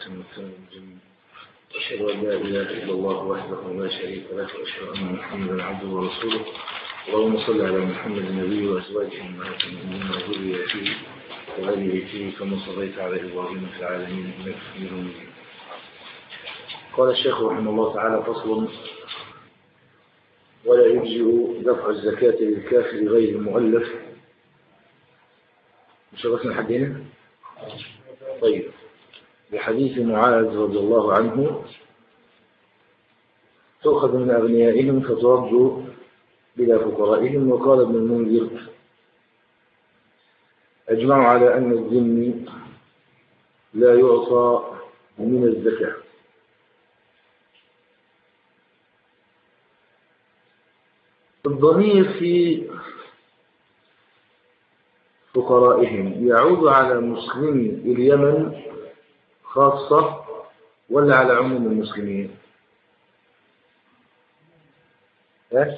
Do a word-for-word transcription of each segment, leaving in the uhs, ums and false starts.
أشهد أن لا إله إلا الله وحده لا شريك له وأشهد أن محمدا عبده ورسوله. اللهم صل على محمد النبي وأزواجه أمهات المؤمنين وذريته وآل بيته كما صليت على إبراهيم في العالمين إنك حميد مجيد. قال الشيخ رحمه الله تعالى: فصل: ولا يجزئ دفع الزكاة للكافر غير المؤلف. مش عرفنا حدينا؟ طيب. بحديث معاذ رضي الله عنه: تؤخذ من أغنيائهم فترد بلا فقرائهم. وقال ابن المنذر: أجمعوا على أن الذمي لا يعطى من الزكاة. الضمير في فقرائهم يعود على مسلمي اليمن خاصة ولا على عموم المسلمين؟ ها؟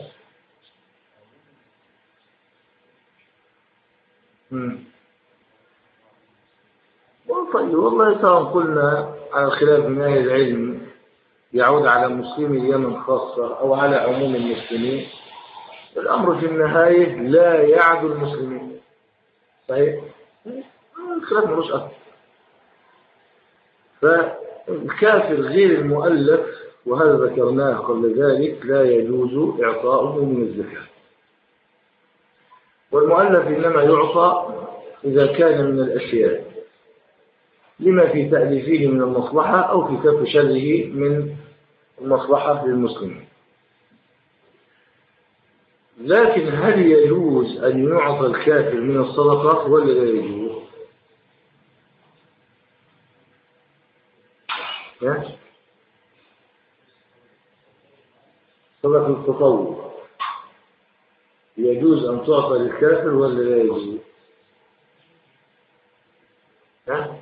امم طيب، والله سواء قلنا على خلاف من أهل العلم يعود على مسلمي اليمن خاصة أو على عموم المسلمين، الأمر في النهاية لا يعد المسلمين. صحيح؟ الخلاف ملوش أثر. فالكافر غير المؤلف، وهذا ذكرناه قبل ذلك، لا يجوز إعطاؤه من الزكاة. والمؤلف إنما يعطى إذا كان من الأشياء لما في تأليفه من المصلحة أو في كف شره من المصلحة للمسلمين. لكن هل يجوز أن يعطى الكافر من الصدقة ولا لا يجوز؟ صدقة التطوع يجوز أن تعطى للكافر ولا لا يجوز؟ ها؟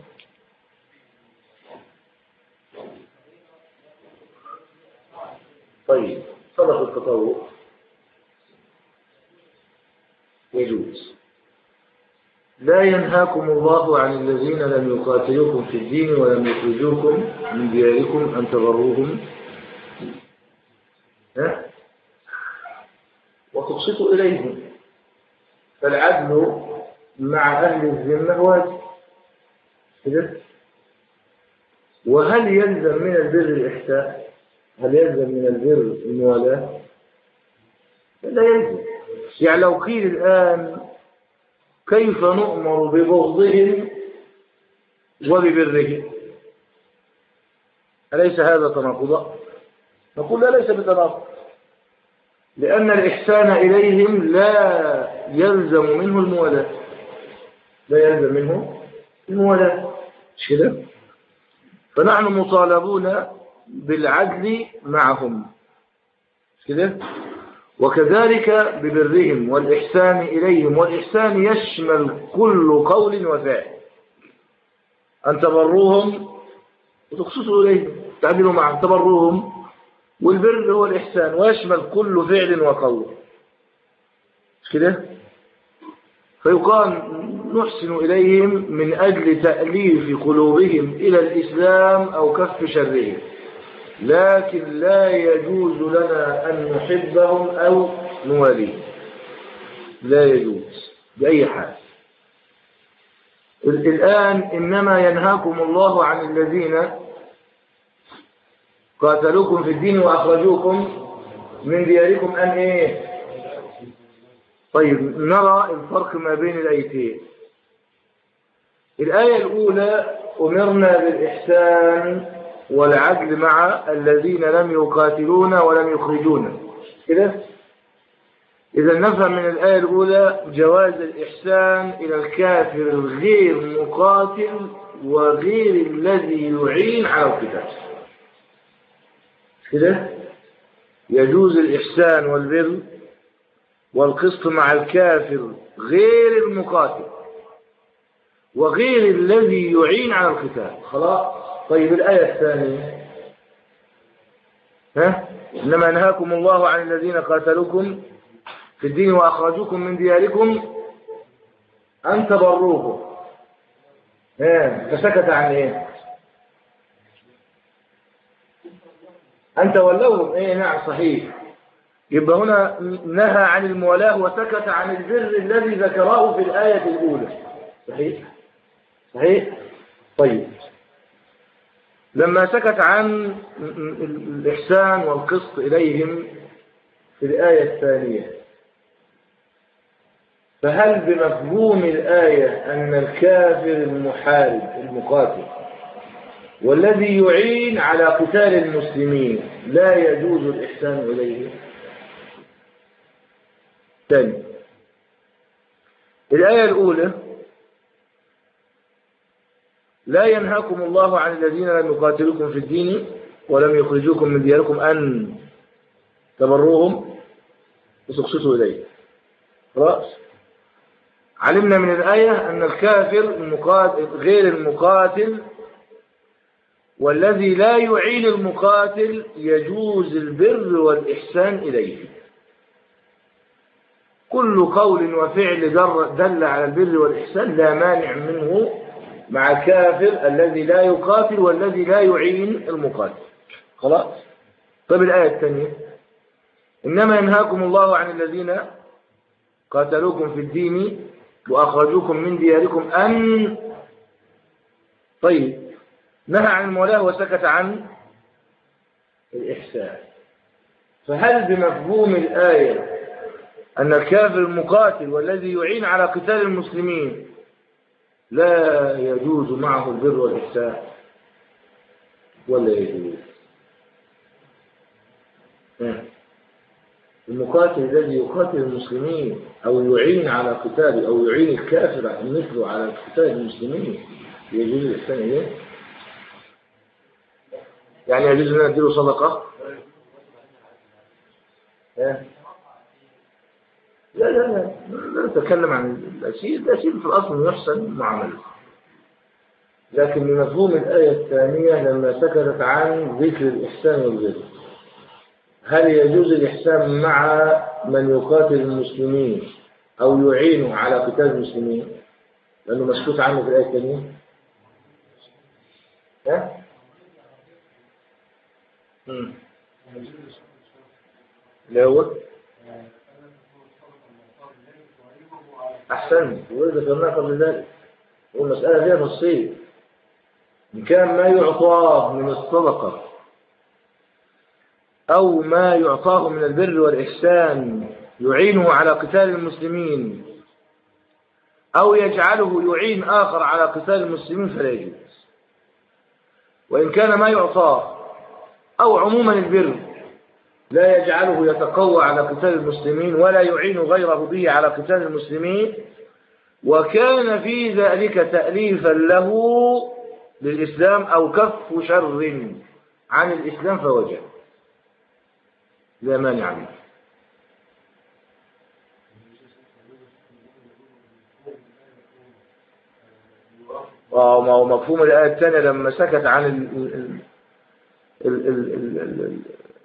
طيب، صدقة التطوع يجوز. لا ينهاكم الله عن الذين لم يقاتلوكم في الدين ولم يخرجوكم من دياركم أن تبروهم ها؟ وتقسطوا إليهم. فالعدل مع أهل الذمة واجب. وهل يلزم من البر الإحسان؟ هل يلزم من البر الموالاة؟ لا يلزم. يعني لو قيل الآن: كيف نؤمر ببغضهم وببرهم؟ أليس هذا تناقضا؟ نقول لا، ليس بتناقض، لأن الإحسان إليهم لا يلزم منه الموالاة. لا يلزم منه الموالاة، مش كده؟ فنحن مطالبون بالعدل معهم، مش كده؟ وكذلك ببرهم والإحسان إليهم. والإحسان يشمل كل قول وفعل. أن تبروهم وتقسطوا إليهم، تعدلوا معهم. تبروهم والبر هو الإحسان، ويشمل كل فعل وقول، مش كده؟ فيقال: نحسن إليهم من أجل تأليف قلوبهم إلى الإسلام أو كف شرهم، لكن لا يجوز لنا أن نحبهم أو نواليهم. لا يجوز بأي حال. الآن إنما ينهاكم الله عن الذين قاتلوكم في الدين وأخرجوكم من دياركم أن إيه؟ طيب، نرى الفرق ما بين الآيتين. الآية الأولى: أمرنا بالإحسان والعدل مع الذين لم يقاتلون ولم يخرجونا، كده؟ إذا نفهم من الآية الأولى جواز الإحسان إلى الكافر الغير مقاتل وغير الذي يعين على القتال، كده؟ يجوز الإحسان والبر والقسط مع الكافر غير المقاتل وغير الذي يعين على القتال. خلاص. طيب، الآية الثانية: ها؟ إنما ينهاكم الله عن الذين قاتلوكم في الدين وأخرجوكم من دياركم أن تبروهم. ها؟ فسكت عن إيه؟ أن تولوهم. إيه نعم صحيح. يبقى هنا نهى عن المولاة وسكت عن البر الذي ذكره في الآية الأولى. صحيح صحيح. طيب لما سكت عن الإحسان والقسط إليهم في الآية الثانية، فهل بمفهوم الآية أن الكافر المحارب المقاتل والذي يعين على قتال المسلمين لا يجوز الإحسان إليه؟ ثاني، الآية الأولى: لا ينهاكم الله عن الذين لم يقاتلوكم في الدين ولم يخرجوكم من دياركم أن تبروهم وتقسطوا إليه. رأس علمنا من الآية أن الكافر المقاتل غير المقاتل والذي لا يعين المقاتل يجوز البر والإحسان إليه. كل قول وفعل دل على البر والإحسان لا مانع منه مع الكافر الذي لا يقاتل والذي لا يعين المقاتل. خلاص. طيب الآية الثانية: إنما ينهاكم الله عن الذين قاتلوكم في الدين وأخرجوكم من دياركم أن. طيب نهى عن المولاة وسكت عن الإحسان، فهل بمفهوم الآية أن الكافر المقاتل والذي يعين على قتال المسلمين لا يجوز معه البر والإحسان ولا يجوز؟ المقاتل الذي يقاتل المسلمين أو يعين على قتال أو يعين الكافر مثله على قتال المسلمين يجوز الإحسان إليه؟ يعني يجوز أن نديله صدقة؟ لا لا لا لا نتكلم عن الأسير. الأسير في الأصل يحسن معاملته، لكن بمفهوم الآية الثانية لما سكتت عن ذكر الإحسان والبر، هل يجوز الإحسان مع من يقاتل المسلمين أو يعينه على قتال المسلمين لأنه مسكوت عنه في الآية الثانية؟ ها؟ امم لا هو أحسن وذكرناه قبل ذلك، والمسألة فيها نصين: إن كان ما يعطاه من الصدقة أو ما يعطاه من البر والإحسان يعينه على قتال المسلمين أو يجعله يعين آخر على قتال المسلمين فلا يجوز. وإن كان ما يعطاه أو عموما البر لا يجعله يتقوى على قتال المسلمين ولا يعين غيره به على قتال المسلمين وكان في ذلك تأليفا له للإسلام أو كف شر عن الإسلام فوجه لا مانع منه. ومفهوم الآية الثانية لما سكت عن ال ال ال ال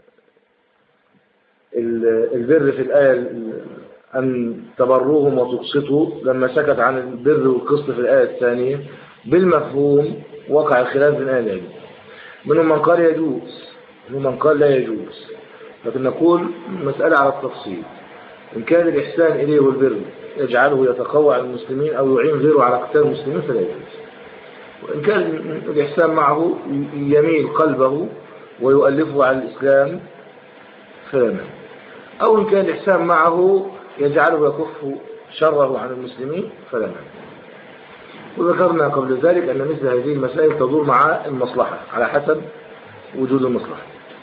ال البر في الآية أن تبروهم وتقسطوا، لما سكت عن البر والقسط في الآية الثانية بالمفهوم وقع الخلاف بين أهل العلم. منهم من قال يجوز ومنهم من قال لا يجوز، لكن نقول مسألة على التفصيل. إن كان الإحسان إليه والبر يجعله يتقوى على المسلمين أو يعين غيره على قتال المسلمين فلا يجوز. وإن كان الإحسان معه يميل قلبه ويؤلفه على الإسلام فلا مانع، أو إن كان الإحسان معه يجعله يكف شره عن المسلمين فلا مانع. وذكرنا قبل ذلك أن مثل هذه المسائل تدور مع المصلحة على حسب وجود المصلحة.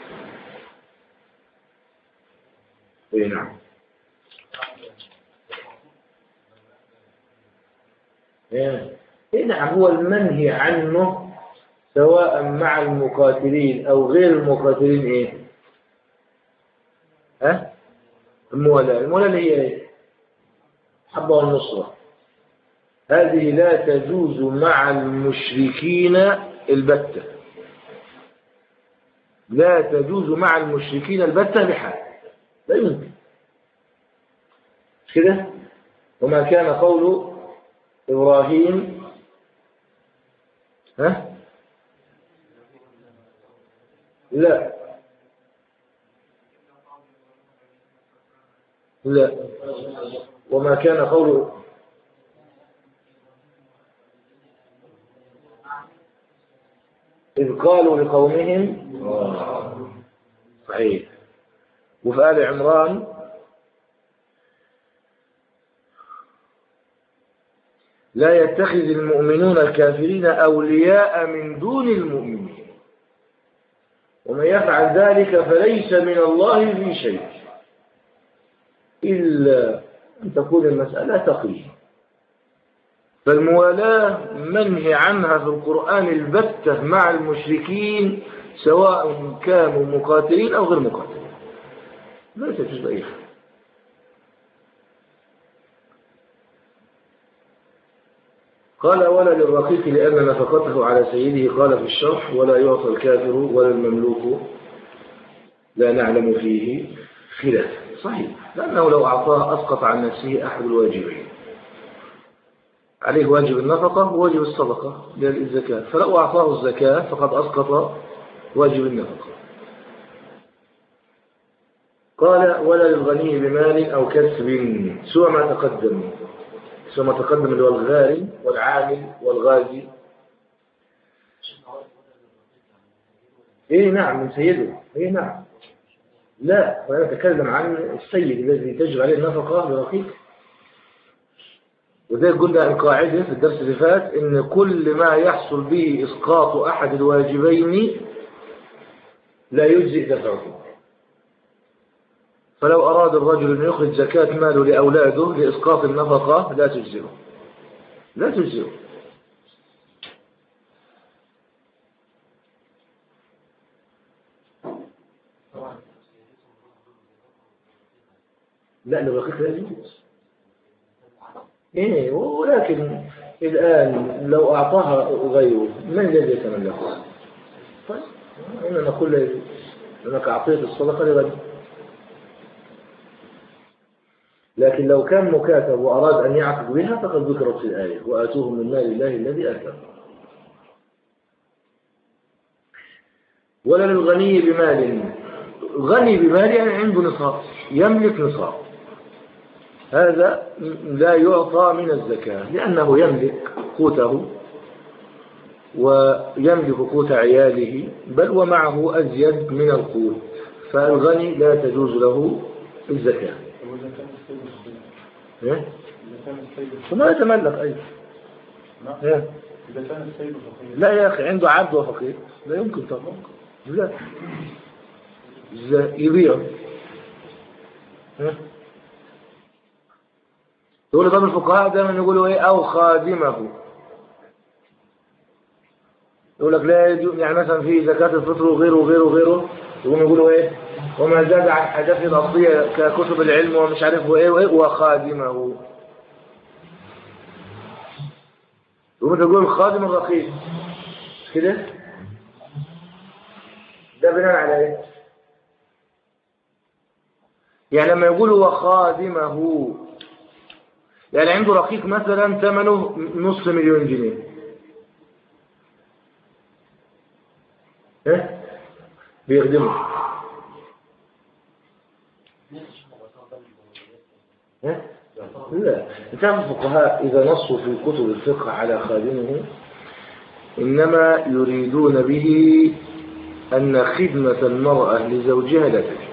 اي نعم. اي نعم. هو المنهي عنه سواء مع المقاتلين او غير المقاتلين ايه؟ ها؟ المولاة. المولاة اللي هي ايه؟ حبة والنصرة. هذه لا تجوز مع المشركين البتة، لا تجوز مع المشركين البتة بحال، لا يمكن كده. وما كان قول إبراهيم ها لا لا. وما كان قوله إذ قالوا لقومهم صحيح. وفي آل عمران لا يتخذ المؤمنون الكافرين أولياء من دون المؤمنين ومن يفعل ذلك فليس من الله في شيء إلا أن تكون المسألة تقية. فالموالاة منهي عنها في القرآن البتة مع المشركين سواء كانوا مقاتلين أو غير مقاتلين، لا تجوز أي حاجة. قال ولا للرقيق لأن نفقته على سيده، قال في الشرح ولا يعطى الكافر ولا المملوك لا نعلم فيه خلاف. صحيح، لأنه لو أعطاه أسقط عن نفسه أحد الواجبين، عليه واجب النفقة وواجب الصدقة للزكاة، فلو أعطاه الزكاة فقد أسقط واجب النفقة. قال ولا للغني بمال أو كسب سوى ما تقدم، سوى ما تقدم اللي هو الغارم والعامل والغازي. إيه نعم من سيده، إيه نعم. لا، وأنا أتكلم عن السيد الذي تجب عليه النفقة برقيق. وذلك قلنا القاعدة في الدرس اللي فات إن كل ما يحصل به إسقاط أحد الواجبين لا يجزئ دفعه. فلو أراد الرجل أن يخرج زكاة ماله لأولاده لإسقاط النفقة لا تجزئه، لا تجزئه. لا للرقيق لا يجوز. إيه، ولكن الآن لو أعطاها غيره من الذي يتملكها؟ طيب إننا نقول لا يجوز لأنك أعطيت الصدقة لغيره. لكن لو كان مكاتب وأراد أن يعقد بها فقد ذكرت في الآية وآتوهم من مال الله الذي آتاهم. ولا للغني بمال، غني بمال يعني عنده نصاب، يملك نصاب، هذا لا يعطى من الزكاة لأنه يملك قوته ويملك قوت عياله بل ومعه أزيد من القوت، فالغني لا تجوز له الزكاة. إيه؟ وما يتملك أيضا. إيه؟ لا يا أخي عنده عبد وفقير لا يمكن طبعا لا يبيع. إيه؟ يقول طب الفقهاء دائما يقولوا ايه او خادمه، يقول لك لا يجوز، يعني مثلا في زكاة الفطر وغيره وغيره وغيره يقوموا يقولوا ايه وما زاد عن حاجات الأصلية ككتب العلم ومش عارف وايه وايه وخادمه، يقوموا تقول الخادم الرقيق كده، ده بناء على ايه؟ يعني لما يقولوا وخادمه يعني عنده رقيق مثلا ثمنه نصف مليون جنيه، ايه بيخدمه، ايه لا. تعرف الفقهاء اذا نصوا في كتب الفقه على خادمه انما يريدون به ان خدمة المرأة لزوجها لا تجب.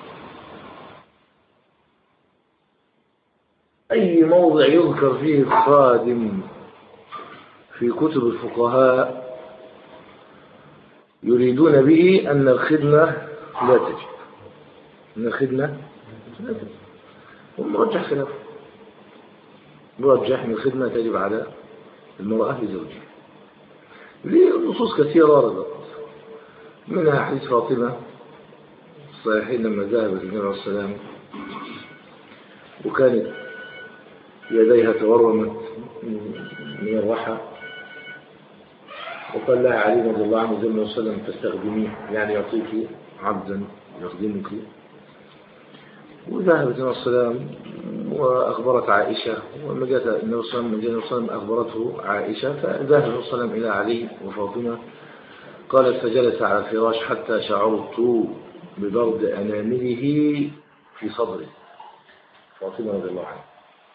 أي موضع يذكر فيه الخادم في كتب الفقهاء يريدون به أن الخدمة لا تجب، أن الخدمة لا تجب، ومرجح خلافه، مرجح أن الخدمة تجب على المرأة لزوجها لنصوص كثيرة وردت، منها حديث فاطمة الصحيحين لما ذهبت النبي عليه السلام وكانت يديها تورمت من الرحى وقال لها علي رضي الله عنه زي وسلم تستخدميه يعني يعطيك عبدا يخدمك، وذهبت النبي صلى الله عليه وسلم وأخبرت عائشة، ولما جاءت النبي صلى الله عليه وسلم أخبرته عائشة، فذهب النبي صلى الله عليه وسلم إلى علي وفاطمة، قالت فجلس على الفراش حتى شعرت ببرد أنامله في صدره، فاطمة رضي الله عنها.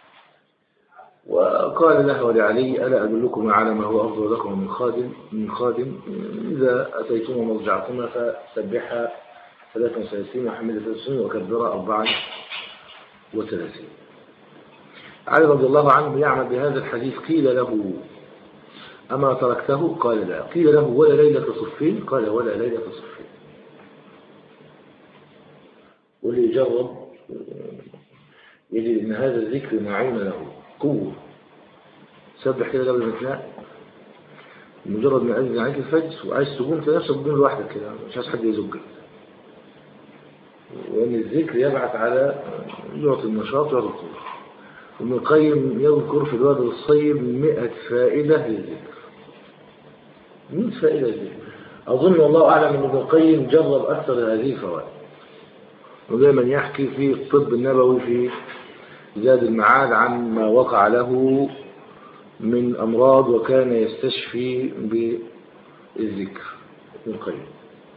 وقال له ولعلي ألا أدلكم على ما هو أفضل لكم من خادم من خادم إذا أتيتم مرجعكما فسبحها ثلاثة وثلاثين وحمد ثلاثة وثلاثين وكبر أربعة وثلاثين. علي رضي الله عنه يعمل بهذا الحديث. قيل له أما تركته؟ قال لا. قيل له ولا ليلة صفين؟ قال ولا ليلة صفين. واللي يجرب يجد أن هذا الذكر معون له قوة. سبح كده قبل ما تنام، مجرد ما أذن عليك الفجر وعايز تقوم تنفسك تقوم لوحدك كده، مش عايز حد يزقك، وأن الذكر يبعث على يعطي النشاط ويعطي القوة. ابن القيم يذكر في الوادي الصيب مئة فائدة للذكر. مئة فائدة للذكر. أظن والله أعلم أن ابن القيم جرب أكثر هذه الفوائد، ودائما يحكي في الطب النبوي في زاد المعاد عن ما وقع له من أمراض وكان يستشفي بالذكر ابن القيم.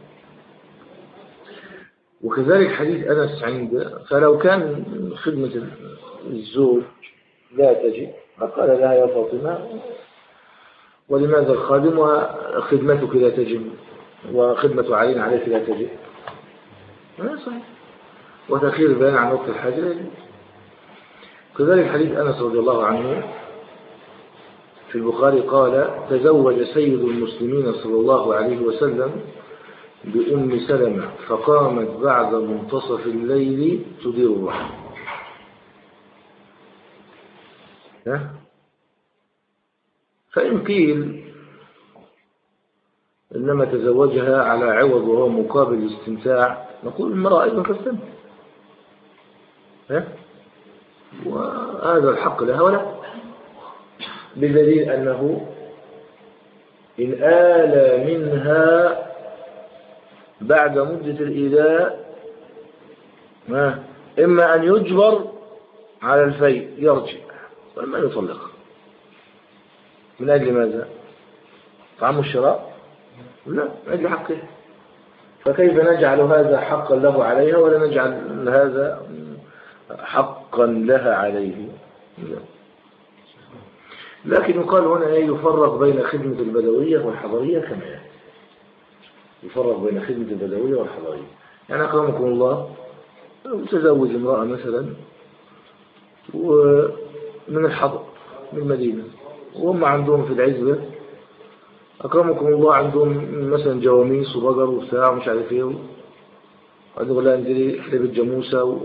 وكذلك حديث أنس عند فلو كان خدمة الزوج لا تجد فقال لها يا فاطمة ولماذا الخادم وخدمتك لا تجد وخدمة علي عليك لا تجد؟ لا صحيح. وتأخير البيان عن وقت الحاجة. كذلك حديث أنس رضي الله عنه في البخاري قال تزوج سيد المسلمين صلى الله عليه وسلم بأم سلمة فقامت بعد منتصف الليل تدير الرحم. فإن قيل إنما تزوجها على عوض وهو مقابل الاستمتاع نقول المرأة أيضا تستمتع، وهذا الحق لها ولا، بدليل أنه إن آل منها بعد مدة الإيلاء ما إما أن يجبر على الفيء يرجع وإما أن يطلق. من أجل ماذا؟ طعم الشراء؟ لا، من أجل حقه. فكيف نجعل هذا حقا له عليها ولا نجعل هذا حقا لها عليه؟ لا. لكن يقال هنا يفرق بين خدمة البدوية والحضرية كما يعني. يفرق بين خدمة البدوية والحضرية. يعني أكرمكم الله تزوج امرأة مثلا ومن الحضر من المدينة وهم عندهم في العزبة أكرمكم الله عندهم مثلا جواميس وبقر وبتاع ومش عارف ايه، وعندهم لا انزلي حليب الجاموسة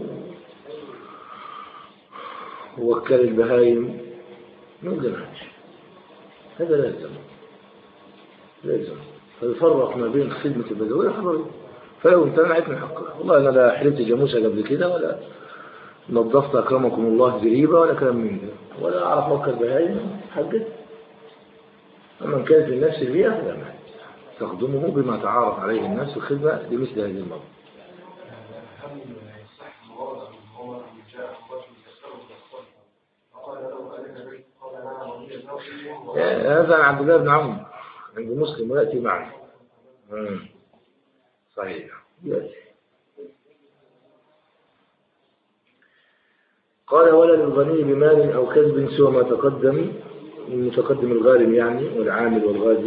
ووكل البهايم ما يقدرش. هذا لازم لازم فيفرق ما بين خدمة البدوية والحضرية. فلو امتنعت من حقها والله أنا لا حلبت جاموسة قبل كده ولا نظفت أكرمكم الله زريبة ولا كلام من ده ولا أعرف وكل بهايم حقت. أما إن كانت النفس البيئة فلا معنى تخدمه بما تعارف عليه الناس في الخدمة لمثل هذه المرض. هذا عن عبد الله بن عمرو عند مسلم ويأتي معه. صحيح يأتي. قال ولا للغني بمال أو كسب سوى ما تقدم، المتقدم الغارم يعني والعامل والغازي،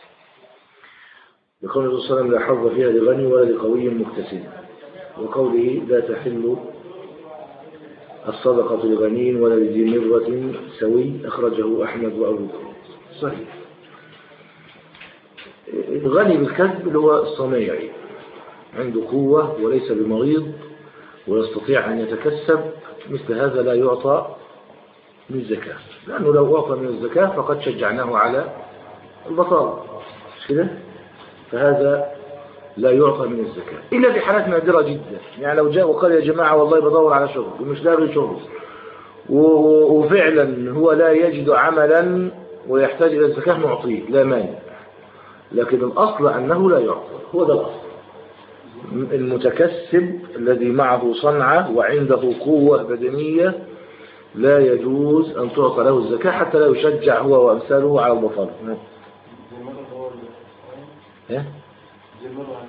لقول الرسول صلى الله عليه وسلم لا حظ فيها لغني ولا لقوي مكتسب، وقوله لا تحل الصدقة لغني ولا لذي مرة سوي، أخرجه أحمد وأبو صحيح. الغني بالكسب اللي هو الصنايعي عنده قوة وليس بمريض ويستطيع أن يتكسب، مثل هذا لا يعطى من الزكاة، لأنه لو أعطى من الزكاة فقد شجعناه على البطالة كده، فهذا لا يعطى من الزكاة إلا في حالات نادرة جدا. يعني لو جاء وقال يا جماعة والله بدور على شغل ومش لاقي شغل وفعلا هو لا يجد عملا ويحتاج إلى الزكاة نعطيه لا مانع، لكن الأصل أنه لا يعطى. هو ده الأصل. المتكسب الذي معه صنعة وعنده قوة بدنية لا يجوز أن تعطى له الزكاة حتى لا يشجع هو وأمثاله على البطالة. ايه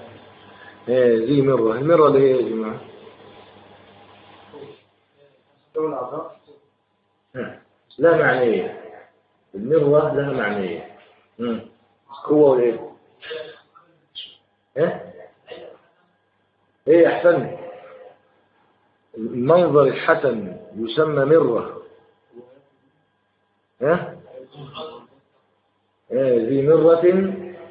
ايه زي مرة المرة اللي هي يا جماعة لا معنية. المرة لها معنية. قوة وإيه؟ إيه؟ إيه أحسن؟ المنظر الحسن يسمى مرة. إيه؟ إيه ذي مرة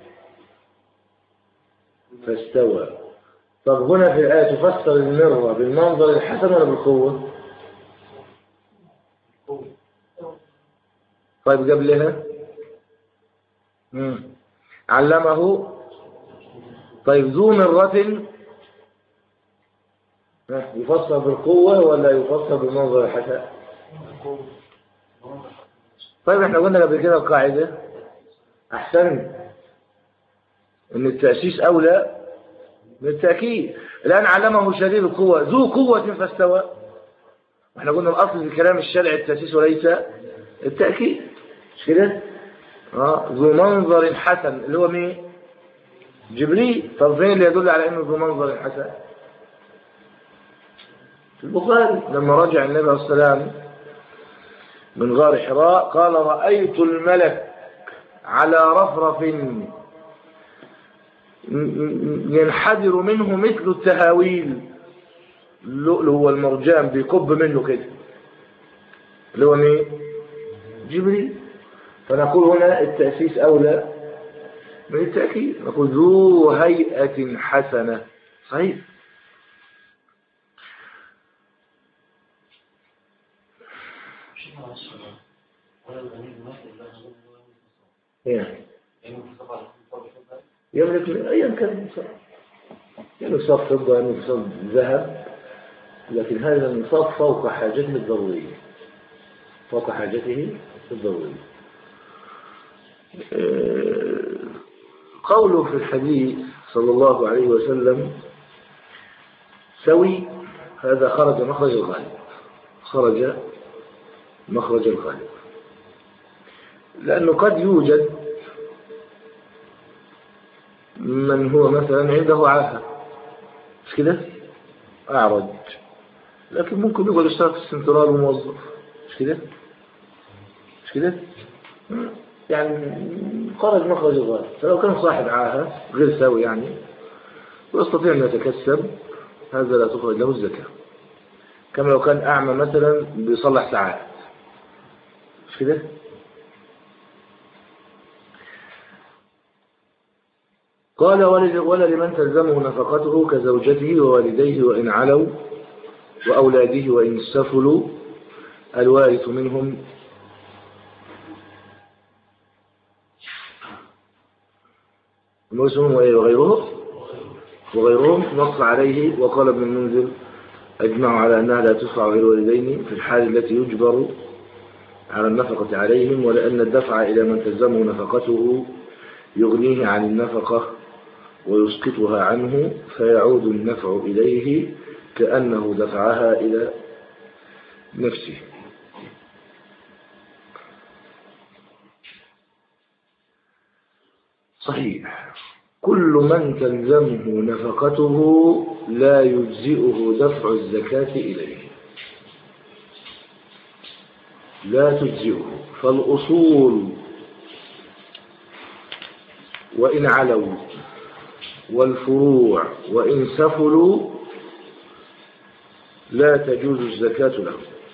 فاستوى. طب هنا في الآية تفسر المرة بالمنظر الحسن ولا بالقوة؟ طيب قبلها مم. علمه. طيب ذو مرة يفسر بالقوة ولا يفسر بالمنظر الحسن؟ طيب احنا قلنا قبل كده القاعدة أحسن ان التأسيس أولى من التأكيد. الآن علمه شديد القوة ذو قوة فاستوى. احنا قلنا الأصل في كلام الشرع التأسيس وليس التأكيد، مش كده؟ اه ذو منظر حسن اللي هو مين؟ جبريل. طب فين اللي يدل على انه ذو منظر حسن؟ في البخاري لما رجع النبي عليه السلام من غار حراء قال رأيت الملك على رفرف ينحدر منه مثل التهاويل. اللؤلؤ والمرجان بيكب منه كده، اللي هو مين؟ جبريل. فنقول هنا التأسيس أولى من التأكيد، نقول ذو هيئة حسنة. صحيح. يعني يملك أيا كان النصاب، يملك نصاب فضة يملك نصاب ذهب، لكن هذا النصاب فوق حاجته الضرورية، فوق حاجته الضرورية. قوله في الحديث صلى الله عليه وسلم سوي، هذا خرج مخرج الغالب، خرج مخرج الغالب، لأنه قد يوجد من هو مثلا عنده عاهة، مش كده؟ أعرج، لكن ممكن يقول يشتغل في السنترال وموظف، مش كده؟ مش كده؟ يعني خرج مخرج الغالب. فلو كان صاحب عاهة غير سوي يعني ويستطيع أن يتكسب، هذا لا تخرج له الزكاة. كما لو كان أعمى مثلا بيصلح ساعات، مش كده؟ قال ولا لمن تلزمه نفقته كزوجته ووالديه وإن علوا وأولاده وإن سفلوا الوارث منهم وغيرهم وغيرهم نص عليه. وقال ابن المنذر أجمعوا على أنها لا تدفع غير والدين في الحال التي يجبر على النفقة عليهم، ولأن الدفع إلى من تلزمه نفقته يغنيه عن النفقة ويسقطها عنه، فيعود النفع إليه كأنه دفعها إلى نفسه. صحيح. كل من تلزمه نفقته لا يجزئه دفع الزكاة إليه، لا تجزئه. فالأصول وإن علوا والفروع وإن سفلوا لا تجوز الزكاة له.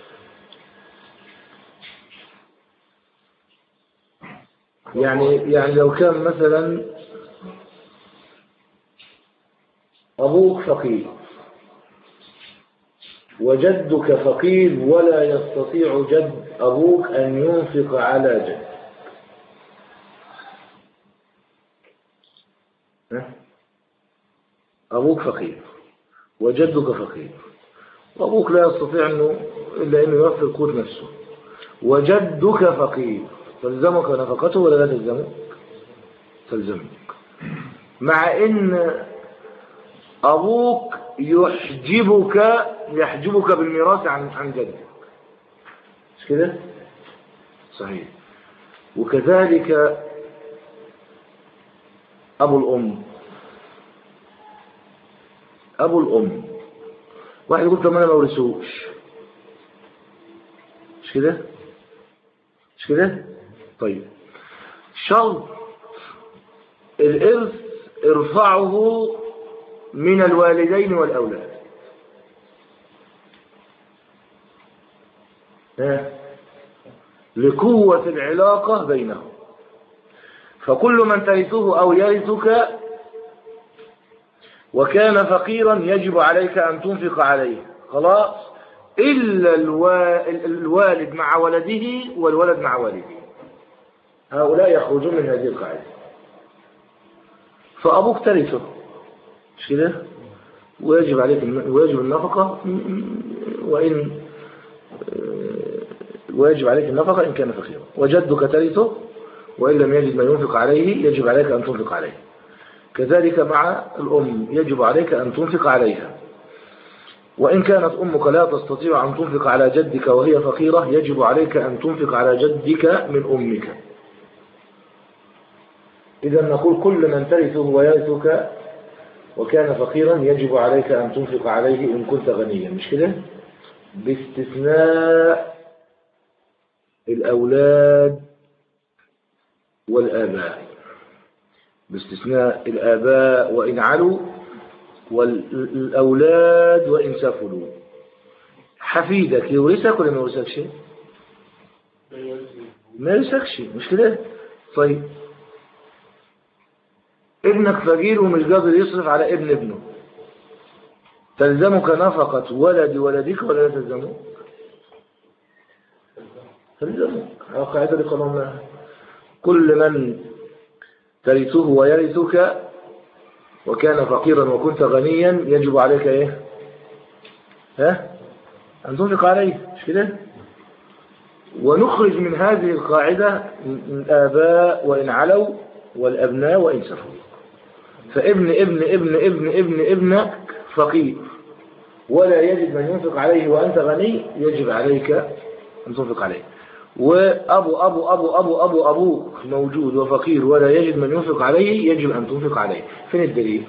يعني يعني لو كان مثلا أبوك فقير وجدك فقير ولا يستطيع جد أبوك أن ينفق على جد، أبوك فقير وجدك فقير وأبوك لا يستطيع أنه إلا أنه يوفر قوت نفسه، وجدك فقير، تلزمك نفقته ولا لا تلزمك؟ تلزمك، مع أن أبوك يحجبك يحجبك بالميراث عن عن جدك، مش كده؟ صحيح. وكذلك أبو الأم، أبو الأم واحد يقول طب أنا ما أورثوش، مش كده؟ مش كده؟ طيب شرط الإرث ارفعه من الوالدين والأولاد. لقوة العلاقة بينهم، فكل من ترثه أو يرثك وكان فقيرا يجب عليك أن تنفق عليه، خلاص، إلا الوالد مع ولده والولد مع والده، هؤلاء يخرجون من هذه القاعدة. فأبوك ترثه مش كده، ويجب عليك ويجب النفقة وإن ويجب عليك النفقة إن كان فقيرا، وجدك ترثه وإن لم يجد ما ينفق عليه يجب عليك أن تنفق عليه. كذلك مع الأم يجب عليك أن تنفق عليها، وإن كانت أمك لا تستطيع أن تنفق على جدك وهي فقيرة يجب عليك أن تنفق على جدك من أمك. إذا نقول كل من ترثه ويرثك وكان فقيرا يجب عليك أن تنفق عليه إن كنت غنيا، مش كده؟ باستثناء الأولاد والآباء، باستثناء الآباء وإن علوا والأولاد وإن سفلوا. حفيدك يورثك ولا ما يورثكش؟ ما يورثكش، مش كده؟ طيب ابنك فقير ومش قادر يصرف على ابن ابنه، تلزمك نفقة ولد ولدك ولا لا تلزمك؟ تلزمك. القاعدة اللي قالوا كل من ترثه ويرثك وكان فقيرا وكنت غنيا يجب عليك ايه؟ ها؟ أن تنفق عليه، مش كده؟ ونخرج من هذه القاعدة الآباء وإن علوا والأبناء وإن سفلوا. فابن ابن ابن ابن ابن ابنك فقير ولا يجد من ينفق عليه وأنت غني يجب عليك أن تنفق عليه. وأبو أبو أبو أبو أبو أبوك موجود وفقير ولا يجد من ينفق عليه يجب أن تنفق عليه. فين الدليل؟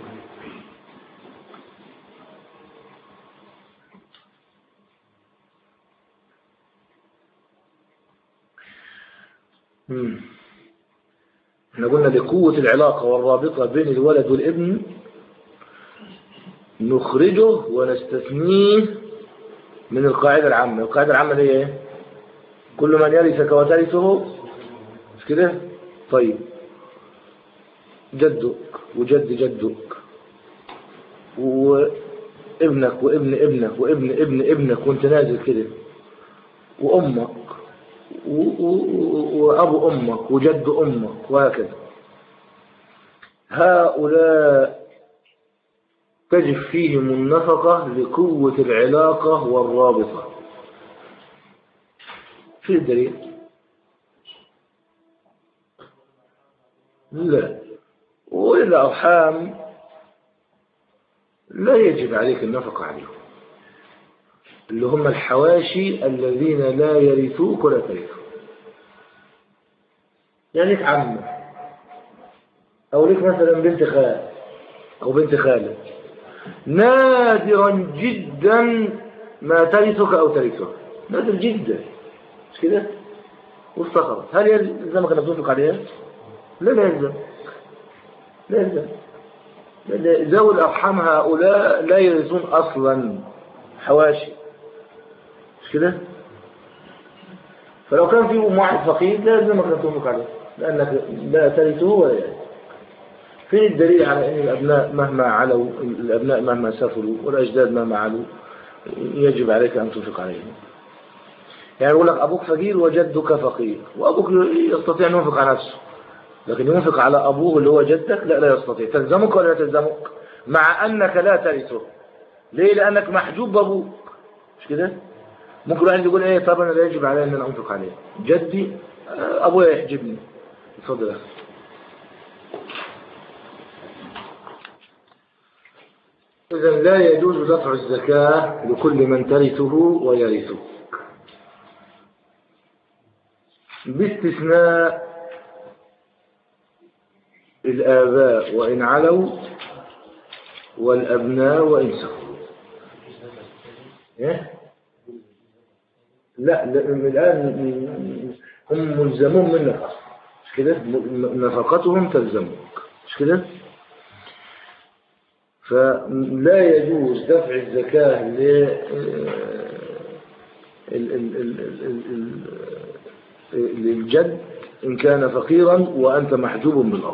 مم. احنا قلنا لقوة العلاقة والرابطة بين الولد والابن نخرجه ونستثنيه من القاعدة العامة. القاعدة العامة هي ايه؟ كل من يرثك وترثه، مش كده؟ طيب جدك وجد جدك وابنك وابن ابنك وابن ابن ابنك وانت نازل كده، وامك وأبو أمك وجد أمك وهكذا، هؤلاء تجب فيهم النفقة لقوة العلاقة والرابطة. في الدليل؟ لا. والأرحام لا يجب عليك النفقة عليهم، اللي هم الحواشي الذين لا يرثوك ولا ترثوك. يعني لك عمة أو لك مثلا بنت خال أو بنت خالة، نادرا جدا ما ترثك أو ترثك، نادر جدا، مش كده؟ وافتخرت، هل يلزمك أن تنفق عليها؟ لا لا يلزم، لا يلزم. ذوي الأرحام هؤلاء لا يرثون أصلا، حواشي، مش كده؟ فلو كان في أم واحد فقير لا يلزمك أن تنفق عليه لأنك لا ترثه ولا يرث. فين الدليل على أن الأبناء مهما علوا، الأبناء مهما سفلوا والأجداد مهما علوا يجب عليك أن تنفق عليهم؟ يعني يقول لك أبوك فقير وجدك فقير، وأبوك يستطيع أن ينفق على نفسه، لكن ينفق على أبوه اللي هو جدك لا لا يستطيع. تلزمك ولا لا تلزمك؟ مع أنك لا ترثه. ليه؟ لأنك محجوب بأبوك، مش كده؟ ممكن واحد يقول ايه، طب انا لا يجب علي ان انا انفق عليه، جدي ابويا يحجبني. اتفضل يا اخي. اذا لا يجوز دفع الزكاة لكل من ترثه ويرثه باستثناء الآباء وإن علوا والأبناء وإن سفلوا. إيه؟ لا الآن هم ملزمون منك أصلا، مش كده؟ نفقتهم تلزمك، مش كده؟ فلا يجوز دفع الزكاة للجد إن كان فقيرا وأنت محجوب بالأرض،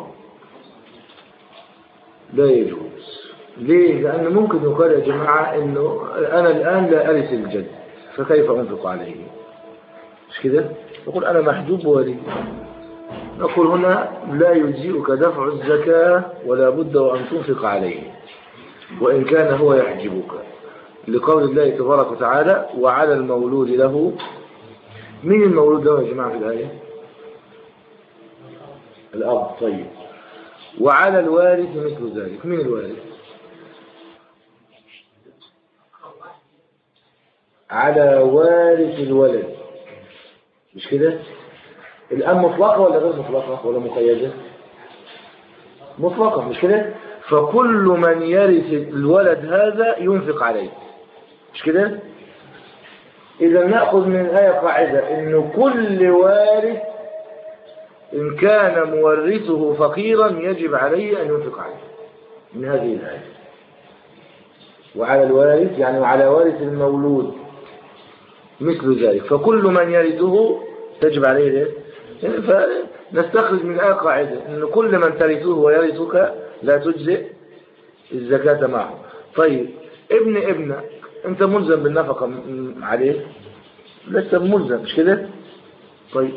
لا يجوز. ليه؟ لأن ممكن يقال يا جماعة إنه أنا الآن لا أرث الجد فكيف أنفق عليه؟ مش كده؟ يقول أنا محجوب ولي. نقول هنا لا يجزئك دفع الزكاة ولا بد وأن تنفق عليه وإن كان هو يحجبك، لقول الله تبارك وتعالى وعلى المولود له. مين المولود له يا جماعة في الآية؟ الأب. طيب، وعلى الوارث مثل ذلك. مين الوارث؟ على وارث الولد، مش كده؟ الآن مطلقة ولا غير مطلقة ولا مقيدة؟ مطلقة، مش كده؟ فكل من يرث الولد هذا ينفق عليه، مش كده؟ إذا نأخذ من الآية قاعدة إنه كل وارث إن كان مورثه فقيرا يجب عليه أن ينفق عليه من هذه الآية. وعلى الوارث يعني وعلى وارث المولود مثل ذلك، فكل من يرثه تجب عليه ده. فنستخرج من الآية قاعدة إن كل من ترثه ويرثك لا تجزئ الزكاة معه. طيب، ابن ابنك أنت ملزم بالنفقة عليه؟ لسه ملزم، مش كده؟ طيب،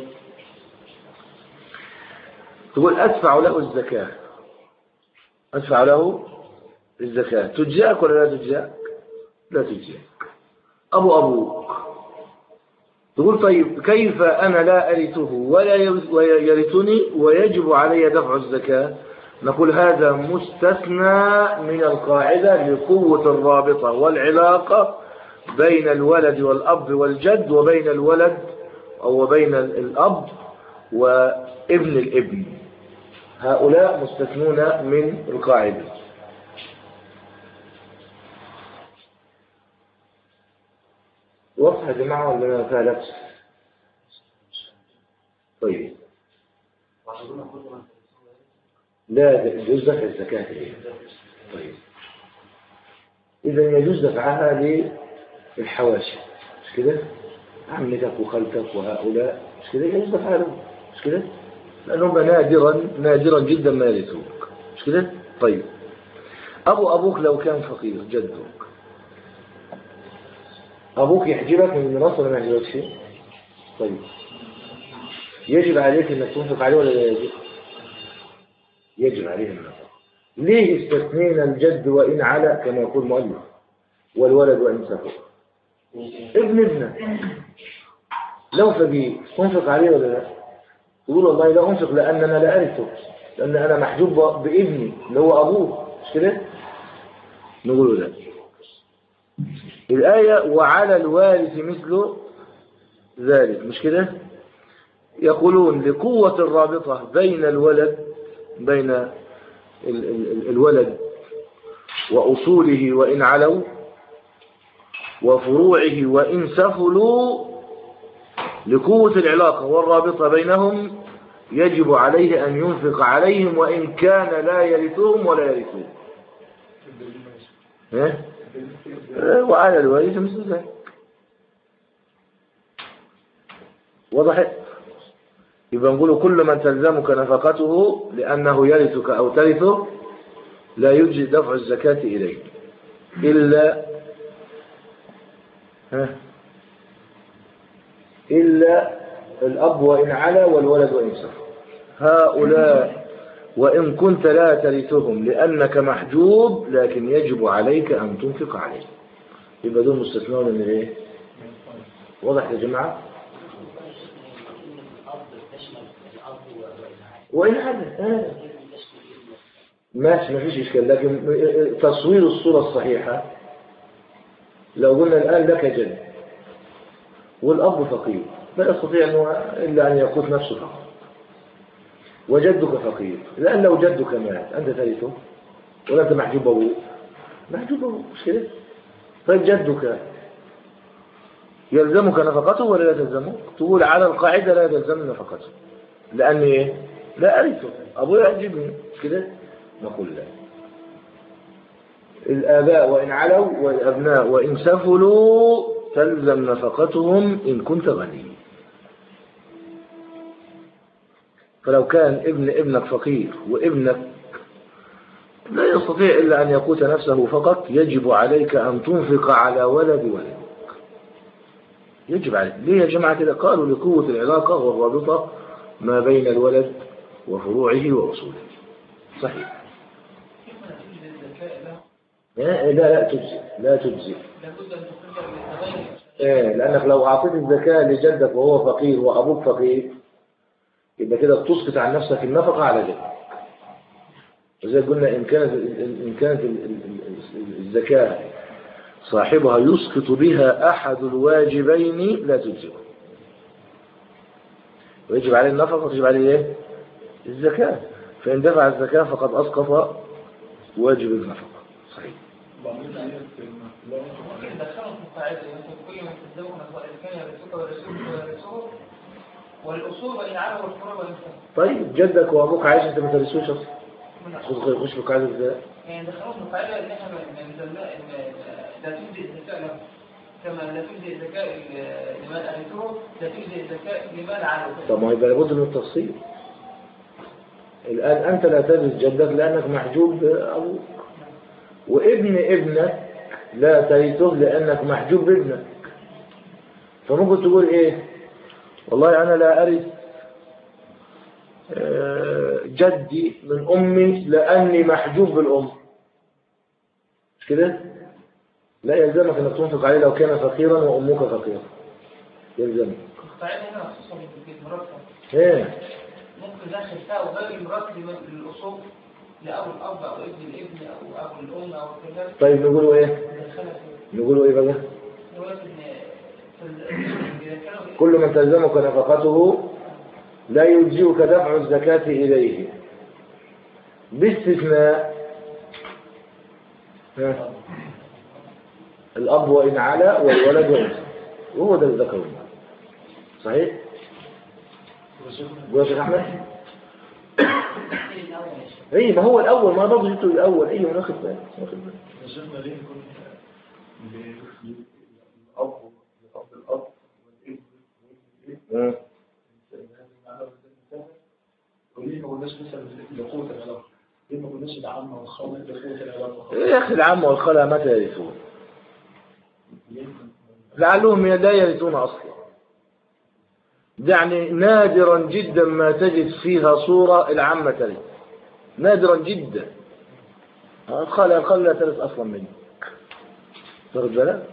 تقول أدفع له الزكاة، أدفع له الزكاة، تجزئك ولا لا تجزئك؟ لا تجزئك. أبو أبوك، تقول طيب كيف أنا لا أرثه ولا يرثني ويجب علي دفع الزكاة؟ نقول هذا مستثنى من القاعدة لقوة الرابطة والعلاقة بين الولد والأب والجد وبين الولد أو بين الأب وابن الابن، هؤلاء مستثنون من القاعدة. واضح يا جماعة ولا ما فيها لبس؟ طيب، لا يجوز دفع الزكاة إليه. طيب، إذا يجوز دفعها للحواشي، مش كده؟ عمتك وخالتك وهؤلاء، مش كده؟ يجوز دفعها لهم، مش كده؟ لأنهم نادرا نادرا جدا ما يرثوك، مش كده؟ طيب، أبو أبوك لو كان فقير، جدك أبوك يحجبك من الميراث ولا ما يحجبكش؟ طيب، يجب عليك أنك تنفق عليه ولا لا يجب؟ يجب عليه النفقة. ليه استثنينا الجد وإن على كما يقول مؤلف والولد وإن سفر؟ ابن ابنك لو فقير تنفق عليه ولا لا؟ يقول والله لا أنفق لأن أنا لا أرثه، لأن أنا محجوب بابني اللي هو أبوه، مش كده؟ نقول لا. الآية وعلى الوارث مثل ذلك، مش كده؟ يقولون لقوة الرابطة بين الولد بين ال ال الولد وأصوله وإن علوا وفروعه وإن سفلوا، لقوة العلاقة والرابطة بينهم يجب عليه أن ينفق عليهم وإن كان لا يرثهم ولا يرثون. وعلى الوارث مثل ذلك. وضحت؟ يبقى نقول كل من تلزمك نفقته لأنه يرثك أو ترثه لا يجزي دفع الزكاة إليه إلا ها إلا الأب وإن علا والولد وإن سفر، هؤلاء وإن كنت لا ترثهم لأنك محجوب لكن يجب عليك أن تنفق عليه. يبقى دول مستثنون من إيه؟ واضح يا جماعة؟ وإن علا ماشي، ما فيش إشكال، لكن تصوير الصورة الصحيحة لو قلنا الآن لك جد والأب فقير لا يستطيع إلا أن يقوت نفسه فقط، وجدك فقير، لأن لو جدك مات أنت ترثه ولا أنت محجوب أبوه؟ محجوب أبوه، مش كده؟ طيب جدك يلزمك نفقته ولا لا تلزمك؟ تقول على القاعدة لا تلزم نفقته، لأن إيه؟ لا أرثه، أبويا يعجبني كده، نقول لا. الآباء وإن علوا والأبناء وإن سفلوا تلزم نفقتهم إن كنت غني. فلو كان ابن ابنك فقير وابنك لا يستطيع إلا أن يقوت نفسه فقط، يجب عليك أن تنفق على ولد ولدك. يجب عليك. ليه يا جماعة كده؟ قالوا لقوة العلاقة والرابطة ما بين الولد وفروعه وأصوله. صحيح. لا لا تجزي، لا تجزي. إيه، لأنك لو أعطيت الزكاة لجدك وهو فقير وأبوك فقير يبقى كده بتسقط عن نفسك النفقة على جدك. وزي قلنا إن كانت إن كانت الزكاة صاحبها يسقط بها أحد الواجبين لا تجزئه، ويجب عليه النفقة ويجب عليه إيه؟ الزكاة. فإن دفع الزكاة فقد أسقط واجب النفقة. صحيح. والأصول وإن عارف والفروع والإنسان. طيب جدك وأبوك عايش أنت ما ترثوش أصلا، مش بقاعدة إزاي؟ يعني دخلوه في القاعدة إن إحنا نزلنا إن لا تجزي الزكاة له، كما لا تجزي الزكاة لمن أرثه لا تجزي الزكاة لمن عارف. طب ما يبقى لابد من التفصيل. الآن أنت لا ترث جدك لأنك محجوب أبوك، وابن ابنك لا ترثه لأنك محجوب بابنك. فممكن تقول إيه؟ والله أنا لا أرث جدي من أمي لأني محجوب بالأم، مش كده؟ لا يلزمك أن تنفق عليه لو كان فقيرا وأمك فقيرا، يلزمك. القاعدة هنا خصوصا بالمرتب. إيه؟ ممكن داخل فيها وباقي المرتب للأصول لأبو الأب أو ابن الابن أو أبو الأم أو كذا. طيب نقولوا إيه؟ نقولوا إيه بقى؟ كل من تلزمك نفقته لا يجزئك دفع الزكاة إليه باستثناء الأب وإن علا والولد وإن سفل، وهو ده الذكر والأنثى. صحيح؟ يا شيخ أحمد؟ إيه ما هو الأول، ما برضه جبته الأول. إيه ما ناخد بالك ناخد بالك. شيخنا ليه يكون الأب الأب الأب والابن وليه ما قلناش مثلا لقوة العلاقة؟ ليه ما قلناش العامة والخالة لقوة العلاقة؟ يا أخي العامة والخالة متى يرثون؟ لعلهم لا يرثون أصلا. يعني نادرا جدا ما تجد فيها صورة العامة ترث، نادرا جدا. الخالة الخالة لا ترث أصلا منه. ترد بالك؟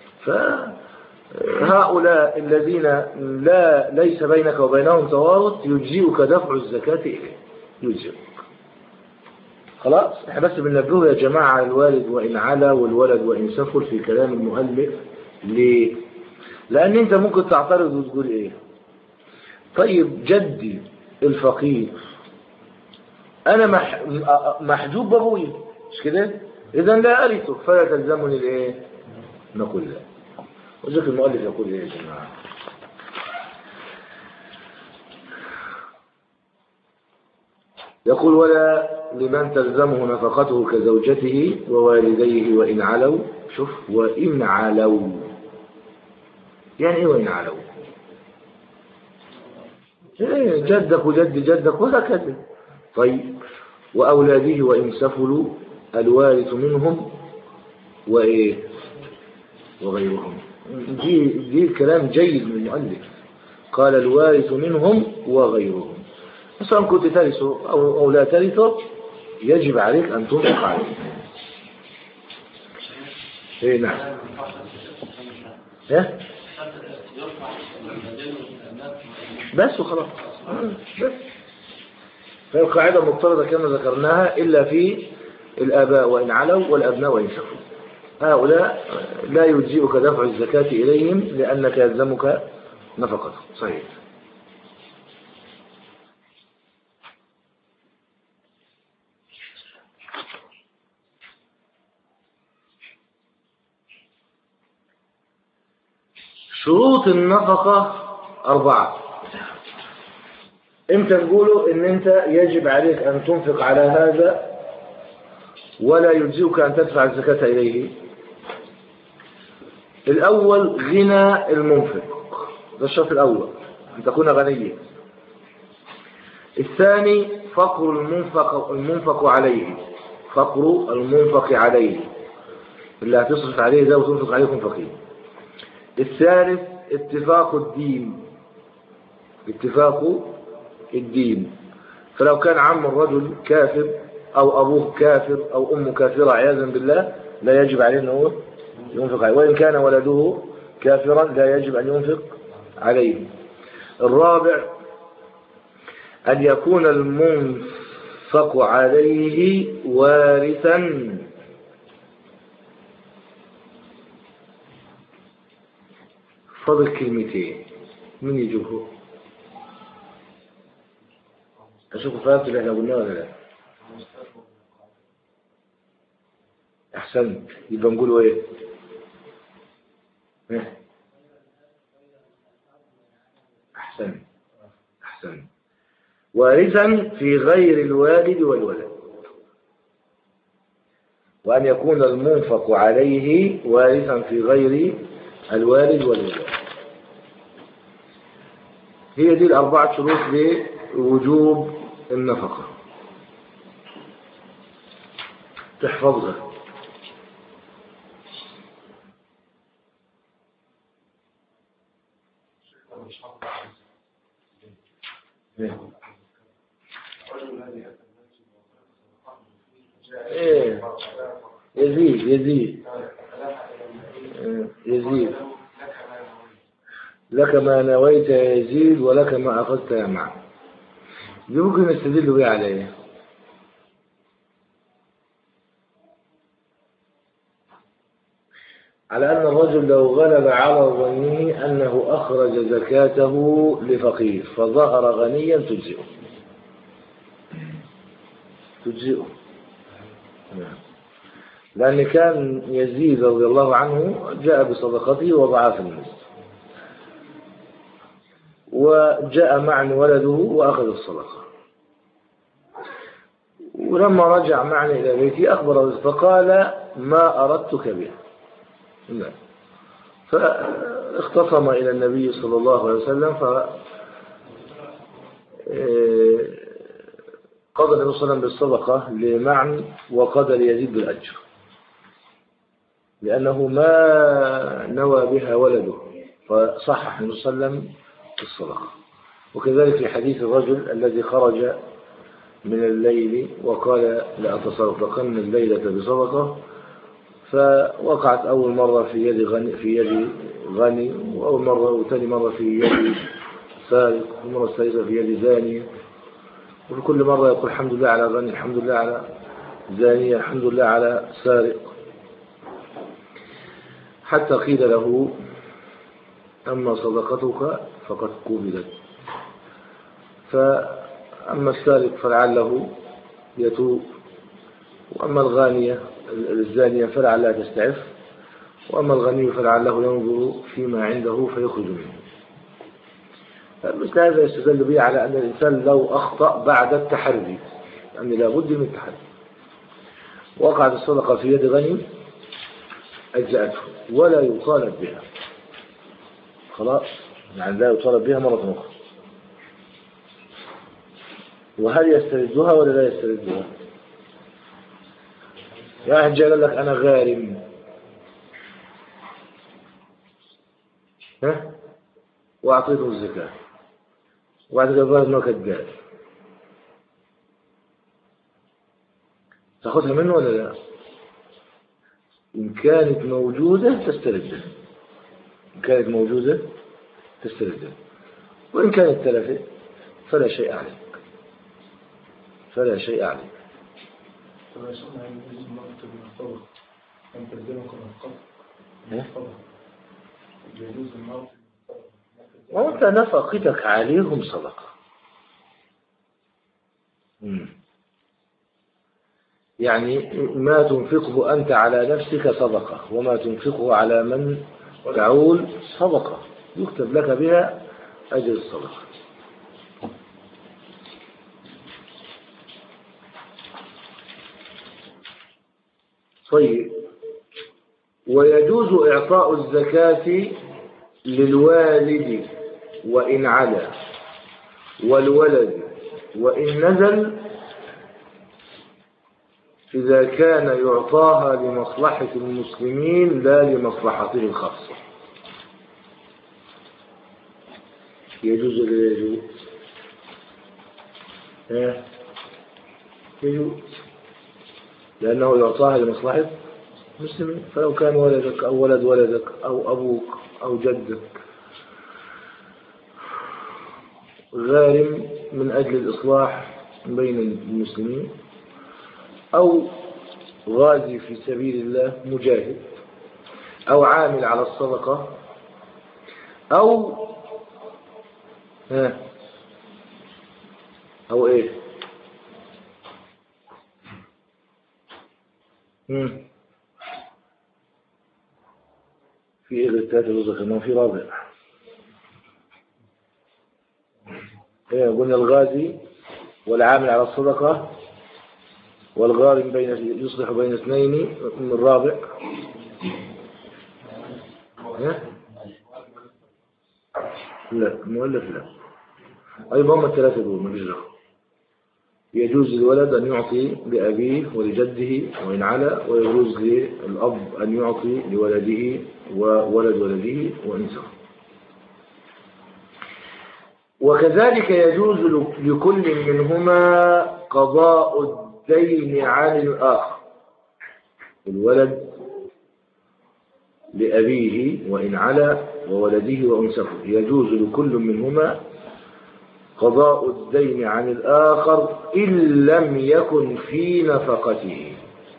فهؤلاء الذين لا ليس بينك وبينهم توارث يجزئك دفع الزكاة إليه، يجزئك. خلاص احنا بس بننبهه يا جماعة على الوالد وإن علا والولد وإن سفل في كلام المؤلف. ليه؟ لأن أنت ممكن تعترض وتقول إيه؟ طيب جدي الفقير أنا مح... محجوب بأبوي مش كده؟ إذا لا أرثه فلا تلزمني الإيه؟ نقول لا. وذلك المؤلف يقول إيه يا جماعة؟ يقول ولا لمن تلزمه نفقته كزوجته ووالديه وإن علوا. شوف وإن علوا يعني إيه وإن علوا؟ إيه جدك وجد جدك وهكذا. طيب وأولاده وإن سفلوا الوارث منهم وإيه وغيرهم. دي دي كلام جيد من المؤلف. قال الوارث منهم وغيرهم. سواء كنت ترثه أو, أو لا ترثه يجب عليك أن تنفق عليه. إيه نعم. إيه بس وخلاص بس. فالقاعدة مفترضة كما ذكرناها إلا في الآباء وإن علوا والأبناء وإن سفلوا. هؤلاء لا يجزئك دفع الزكاة إليهم لأنك يلزمك نفقته. صحيح. شروط النفقة أربعة. امتى نقولوا ان انت يجب عليك ان تنفق على هذا ولا يجزئك ان تدفع الزكاة اليه؟ الاول غنى المنفق، ده الشرط الاول، ان تكون غنيا. الثاني فقر المنفق المنفق عليه، فقر المنفق عليه اللي هتصرف عليه ده وتنفق عليه يكون فقير. الثالث اتفاق الدين، اتفاق الدين، فلو كان عم الرجل كافر أو أبوه كافر أو أمه كافرة عياذا بالله لا يجب عليه أنه ينفق عليه، وإن كان ولده كافرا لا يجب أن ينفق عليه. الرابع أن يكون المنفق عليه وارثا، فضل كلمتين من يجيبه؟ أشوف فهمت اللي احنا قلناه ولا لا؟ أحسنت، يبقى نقوله إيه؟ إيه؟ أحسنت أحسنت، وارثا في غير الوالد والولد، وأن يكون المنفق عليه وارثا في غير الوالد والولد. هي دي الأربعة شروط لوجوب النفقة، تحفظها. ايه يزيد يزيد يزيد لك ما نويت يا يزيد ولك ما أخذت يا معن. دي ممكن نستدل بيه عليه. على أن الرجل لو غلب على ظنه أنه أخرج زكاته لفقير فظهر غنيا تجزئه تجزئه لأن كان يزيد رضي الله عنه جاء بصدقته وضعها في المسجد، وجاء معن ولده وأخذ الصدقة، ولما رجع معن إلى بيته أخبره فقال ما أردتك بها، فاختصم إلى النبي صلى الله عليه وسلم، فقضى النبي صلى الله عليه وسلم بالصدقة لمعن وقضى ليزيد بالأجر، لأنه ما نوى بها ولده، فصحح النبي صلى الله عليه وسلم الصدقة. وكذلك في حديث الرجل الذي خرج من الليل وقال لأتصدقن الليلة بصدقة، فوقعت أول مرة في يد غني في يد غني وأول مرة وثاني مرة في يد سارق والمرة الثالثة في يد زاني، وفي كل مرة يقول الحمد لله على غني، الحمد لله على زانية، الحمد لله على سارق، حتى قيل له أما صدقتك فقد قبلت، فأما السارق فلعله يتوب، وأما الغانية الزانية فلعلها تستعف، وأما الغني فلعله ينظر فيما عنده فيخرج منه. مثل هذا يستدل به على أن الإنسان لو أخطأ بعد التحري، لأن لا بد من التحري، وقعت الصدقة في يد غني أجزأته ولا يطالب بها، خلاص يعني لا يطالب بها مرة أخرى. وهل يستردها ولا لا يستردها؟ يا واحد جاء قال لك أنا غارم، ها، وأعطيته الزكاة، وبعد كده ظهر إنه كذاب، تاخذها منه ولا لا؟ إن كانت موجودة تستردها، إن كانت موجودة تستردها، وإن كانت تلفت فلا شيء عليك، فلا شيء عليك. وأنت نفقتك عليهم صدقة، يعني ما تنفقه أنت على نفسك صدقة، وما تنفقه على من تعول صدقة يكتب لك بها أجر الصدقة. طيب، ويجوز إعطاء الزكاة للوالد وإن علا، والولد وإن نزل، إذا كان يعطاها لمصلحة المسلمين لا لمصلحته الخاصة. يجوز ولا يجوز؟ ها؟ يجوز، لأنه يعطاها لمصلحة المسلمين. فلو كان ولدك أو ولد ولدك أو أبوك أو جدك غارم من أجل الإصلاح بين المسلمين، أو غازي في سبيل الله مجاهد، أو عامل على الصدقة، أو ها أو إيه مم. في إيه الثلاثة اللي ذكرناهم في رابع؟ إيه قلنا الغازي والعامل على الصدقة والغارم بين يصلح بين اثنين من الرابع. ها؟ لا المؤلف لا. أيضا هم الثلاثة دول ما فيش غيرهم. يجوز للولد أن يعطي لأبيه ولجده وإن علا، ويجوز للأب أن يعطي لولده وولد ولده وإن سر. وكذلك يجوز لكل منهما قضاء الدين عن الآخر. الولد لأبيه وإن علا وولده وإن سر، يجوز لكل منهما قضاء الدين عن الآخر إن لم يكن في نفقته.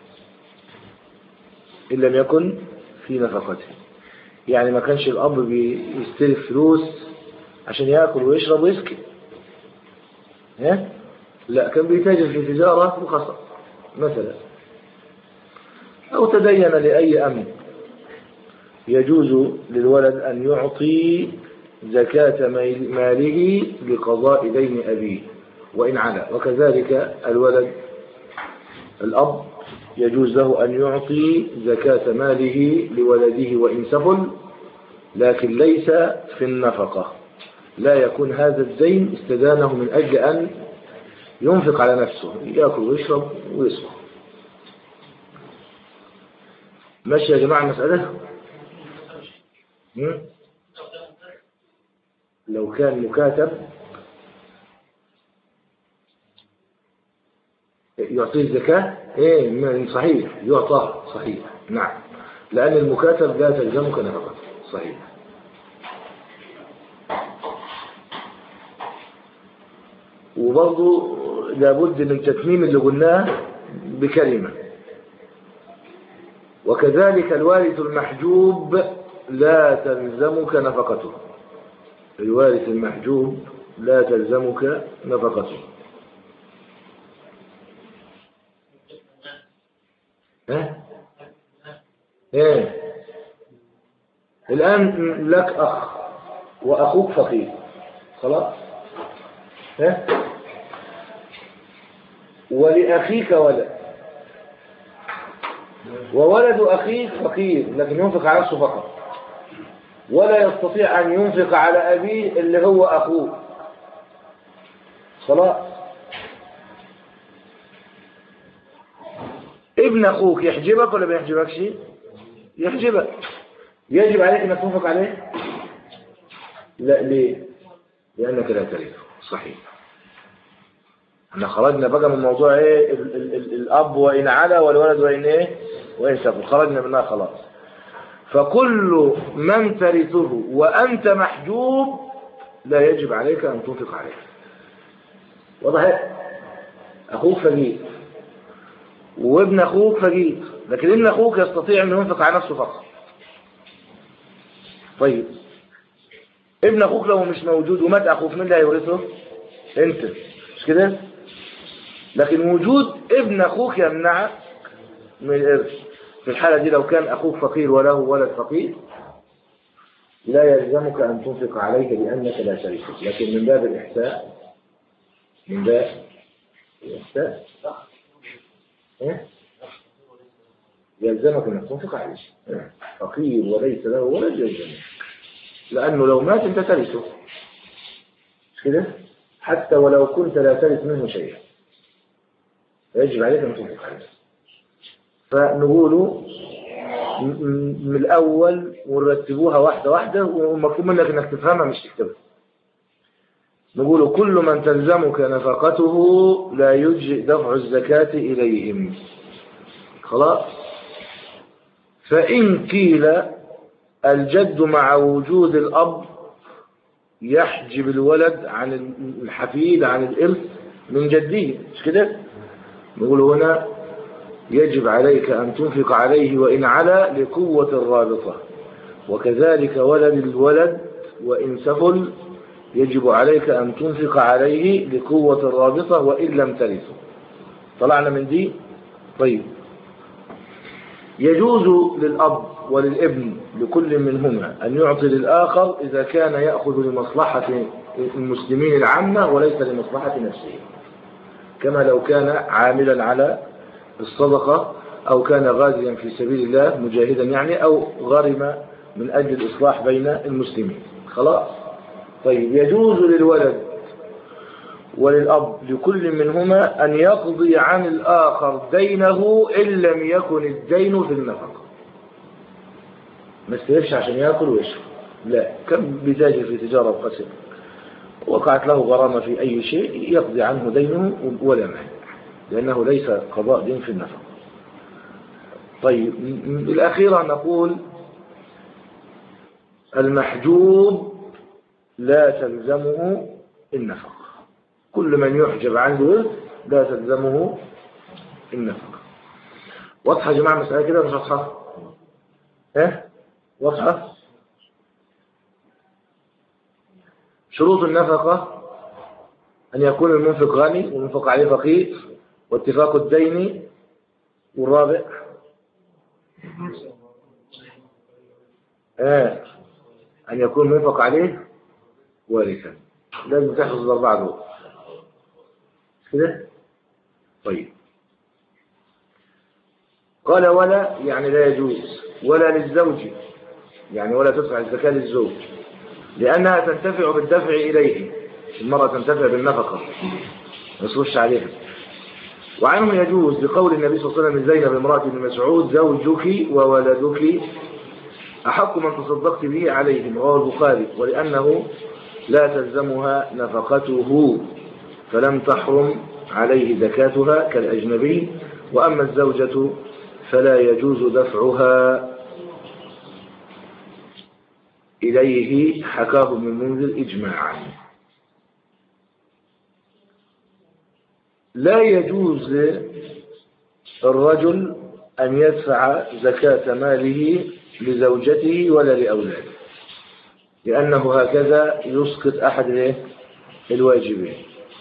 إن لم يكن في نفقته، يعني ما كانش الأب بيستلف فلوس عشان يأكل ويشرب ويسكن، ها؟ لا، كان بيتاجر في تجارة وخسر مثلا، أو تدين لأي أمر. يجوز للولد أن يعطي زكاة ماله لقضاء دين أبيه وإن علا، وكذلك الولد الأب يجوز له أن يعطي زكاة ماله لولده وإن سفل، لكن ليس في النفقة. لا يكون هذا الدين استدانه من أجل أن ينفق على نفسه، يأكل ويشرب ويسكن. ماشي يا جماعة المسألة؟ لو كان مكاتب يعطيه الزكاة، ايه صحيح، يعطاه صحيح، نعم، لأن المكاتب لا تلزمك نفقته، صحيح. وبرضه لابد من تتميم اللي قلناه بكلمة. وكذلك الوارث المحجوب لا تلزمك نفقته. الوارث المحجوب لا تلزمك نفقته. ها؟ ايه الآن لك أخ وأخوك فقير، خلاص؟ ها؟ ولأخيك ولد، وولد أخيك فقير لكن ينفق على نفسه فقط، ولا يستطيع أن ينفق على أبيه اللي هو أخوه، خلاص؟ ابن أخوك يحجبك ولا ما يحجبكش؟ يحجبك. يجب عليك أنك تنفق عليه؟ لا، ليه؟ لأنك لا ترثه، صحيح. احنا خرجنا بقى من موضوع ايه ال ال ال الأب وإن علا والولد وإن ايه وإن سفل، خرجنا منها خلاص. فكل من ترثه وأنت محجوب لا يجب عليك أن تنفق عليه. واضح؟ أخوك فقير وابن أخوك فقير، لكن ابن أخوك يستطيع أن ينفق على نفسه فقط. طيب ابن أخوك لو مش موجود ومات أخوك، من اللي هيورثه؟ أنت، مش كده؟ لكن وجود ابن أخوك يمنعك من الإرث. في الحالة دي لو كان أخوك فقير وله ولد فقير لا يلزمك أن تنفق عليه لأنك لا ترثه، لكن من باب الإحساء من باب الإحساء إيه؟ يلزمك أن تنفق عليه. فقير وليس له ولد يلزمك، لأنه لو مات أنت ترثه، مش كده؟ حتى ولو كنت لا ترث منه شيئا يجب عليك أن تنفق عليه. فنقوله من الأول ونرتبوها واحدة واحدة، ومطلوب منك أنك تفهمها مش تكتبها. نقول كل من تلزمك نفقته لا يجزئ دفع الزكاة إليهم. خلاص. فإن قيل الجد مع وجود الأب يحجب الولد عن الحفيد عن الإرث من جده، مش كده؟ نقول هنا يجب عليك أن تنفق عليه وإن علا لقوة الرابطة، وكذلك ولد الولد وإن سفل يجب عليك أن تنفق عليه لقوة الرابطة وإن لم ترثه. طلعنا من دي. طيب، يجوز للأب وللابن لكل منهما أن يعطي للآخر إذا كان يأخذ لمصلحة المسلمين العامة وليس لمصلحة نفسه، كما لو كان عاملا على الصدقة أو كان غازيا في سبيل الله مجاهدا يعني، أو غرم من أجل الإصلاح بين المسلمين. خلاص. طيب، يجوز للولد وللأب لكل منهما أن يقضي عن الآخر دينه إن لم يكن الدين في النفقة. ما استيفش عشان يأكل ويشرب، لا، كم بيتاجر في تجارة وقسم وقعت له غرامة في أي شيء يقضي عنه دينه ولا مال، لأنه ليس قضاء دين في النفقة. طيب، الأخيرة نقول المحجوب لا تلزمه النفقة. كل من يحجب عنه لا تلزمه النفقة. واضحة يا جماعة مسألة كده مش واضحة؟ ها؟ واضحة؟ شروط النفقة أن يكون المنفق غني والمنفق عليه فقير واتفاق الدين، والرابع آه أن يكون المنفق عليه وارثا. لازم تحفظ الأربعة دول كده. طيب، قال ولا يعني لا يجوز، ولا للزوج يعني ولا تدفع الزكاة للزوج لأنها تنتفع بالدفع إليه، المرأة تنتفع بالنفقة ما يصرفش عليها. وعنه يجوز لقول النبي صلى الله عليه وسلم لزينب امرأة ابن مسعود زوجك وولدك أحق من تصدقت به عليهم، رواه البخاري، ولأنه لا تلزمها نفقته فلم تحرم عليه زكاتها كالأجنبي، وأما الزوجة فلا يجوز دفعها إليه، حكاه ابن المنذر إجماعا. لا يجوز للرجل أن يدفع زكاة ماله لزوجته ولا لأولاده، لأنه هكذا يسقط أحد الواجبين.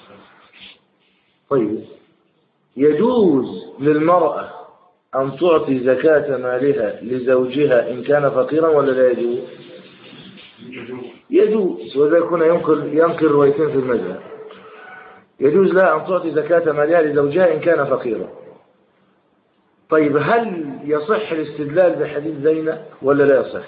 طيب، يجوز للمرأة أن تعطي زكاة مالها لزوجها إن كان فقيرا ولا لا يجوز؟ يجوز، وإذا كنا ينقل ينقل روايتين في المذهب. يجوز لها أن تعطي زكاة مالها لزوجها إن كان فقيرا. طيب، هل يصح الاستدلال بحديث زينب ولا لا يصح؟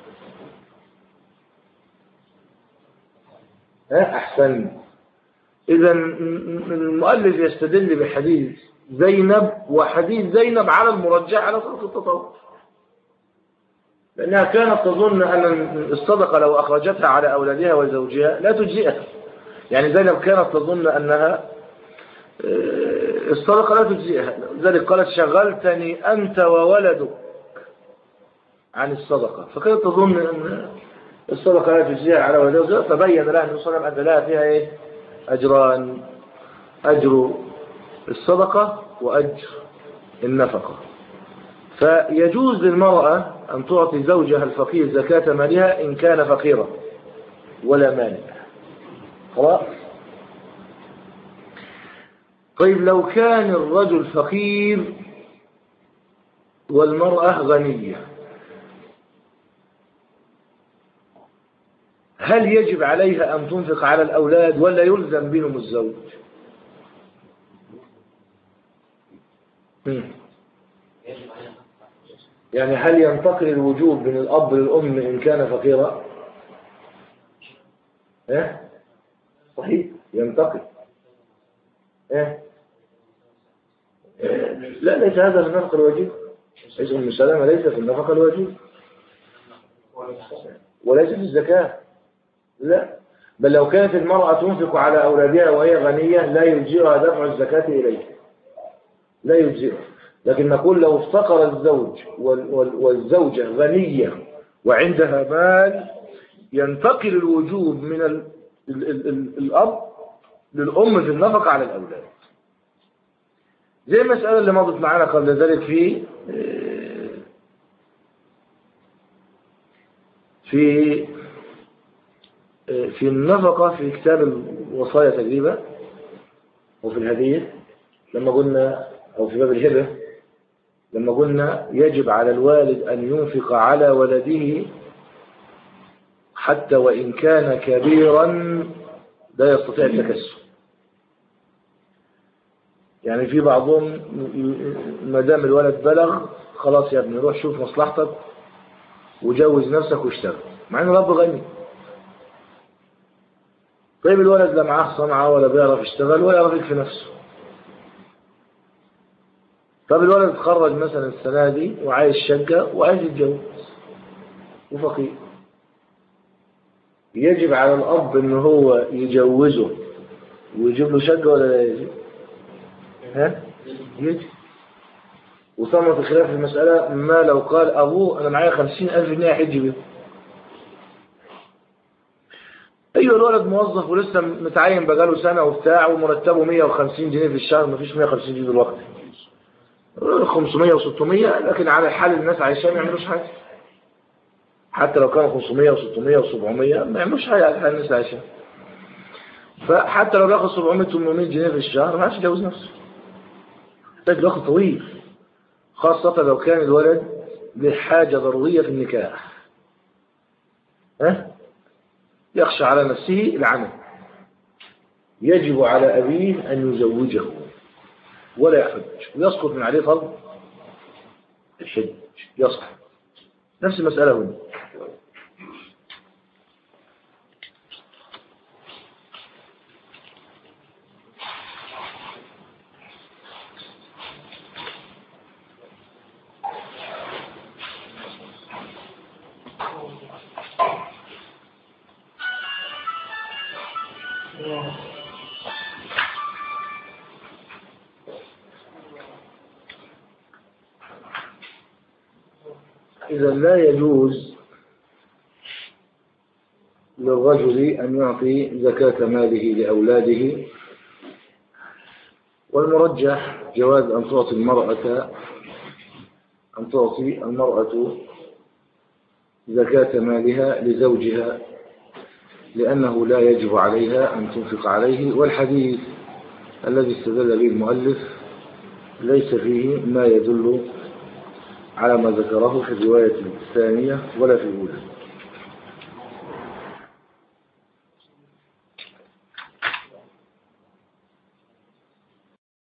ها أحسن. إذا المؤلف يستدل بحديث زينب، وحديث زينب على المرجح على صدقة التطوع، لأنها كانت تظن أن الصدقة لو أخرجتها على أولادها وزوجها لا تجزئها. يعني زينب كانت تظن أنها الصدقة لا تجزئها، لذلك قالت شغلتني أنت وولدك عن الصدقة، فكانت تظن أن الصدقة لا تجزئها على ولدها. فبين لها النبي صلى الله عليه وسلم أن لها فيها إيه؟ أجران، أجر الصدقة وأجر النفقة. فيجوز للمرأة أن تعطي زوجها الفقير زكاة مالها إن كان فقيرا ولا مانع. خلاص. طيب، لو كان الرجل فقير والمرأة غنية، هل يجب عليها أن تنفق على الأولاد ولا يلزم بهم الزوج؟ يعني هل ينتقل الوجوب من الأب للأم إن كان فقيرا؟ إيه؟ صحيح ينتقل. إيه؟ لا ليس هذا في النفقة الواجب. حيث أم سلمة ليس في النفقة الواجب وليس في الزكاة. لا، بل لو كانت المرأة تنفق على أولادها وهي غنية لا يجزئها دفع الزكاة إليه، لا يجزئها. لكن نقول لو افتقر الزوج والزوجة غنية وعندها مال ينتقل الوجوب من ال ال ال ال الأب للأم في النفقة على الأولاد، زي المسألة اللي مضت معنا قبل ذلك في في في النفقة في كتاب الوصايا تقريبا وفي الهدية، لما قلنا أو في باب الهبة لما قلنا يجب على الوالد أن ينفق على ولده حتى وإن كان كبيرا لا يستطيع التكسب. يعني في بعضهم ما دام الولد بلغ خلاص يا ابني روح شوف مصلحتك وجوز نفسك واشتغل، مع انه الاب غني. طيب الولد لا معاه صنعه ولا بيعرف يشتغل ولا يعرف يكفي نفسه. طب الولد اتخرج مثلا السنه دي وعايز شقه وعايز يتجوز وفقير، يجب على الاب ان هو يجوزه ويجيب له شقه ولا لا يجب؟ ها؟ يجب. وثمرة الخلاف في المسألة ما لو قال أبوه أنا معايا خمسين ألف جنيه حج بيه. أيوة الولد موظف ولسه متعين بقاله سنة وبتاع ومرتبه مية وخمسين جنيه في الشهر، مفيش مية وخمسين جنيه دلوقتي، خمسمية وستمية، لكن على حال الناس عايشين ما يعملوش حاجة. حتى لو كانوا خمسمية وستمية وسبعمية ما يعملوش حاجة على حال الناس عايشين. فحتى لو بياخد سبعمية ثمانمية جنيه في الشهر ما عادش يجوز نفسه، محتاج وقت طويل، خاصة لو كان الولد لحاجة ضرورية في النكاح، ها؟ يخشى على نفسه العنت، يجب على أبيه أن يزوجه ولا يحج، ويسقط من عليه فرض الحج، يسقط. نفس المسألة هنا. إذا لا يجوز للرجل أن يعطي زكاة ماله لأولاده، والمرجح جواز أن تعطي المرأة أن تعطي المرأة زكاة مالها لزوجها لأنه لا يجب عليها أن تنفق عليه، والحديث الذي استدل به المؤلف ليس فيه ما يدل على ما ذكره في الرواية الثانية ولا في الأولى.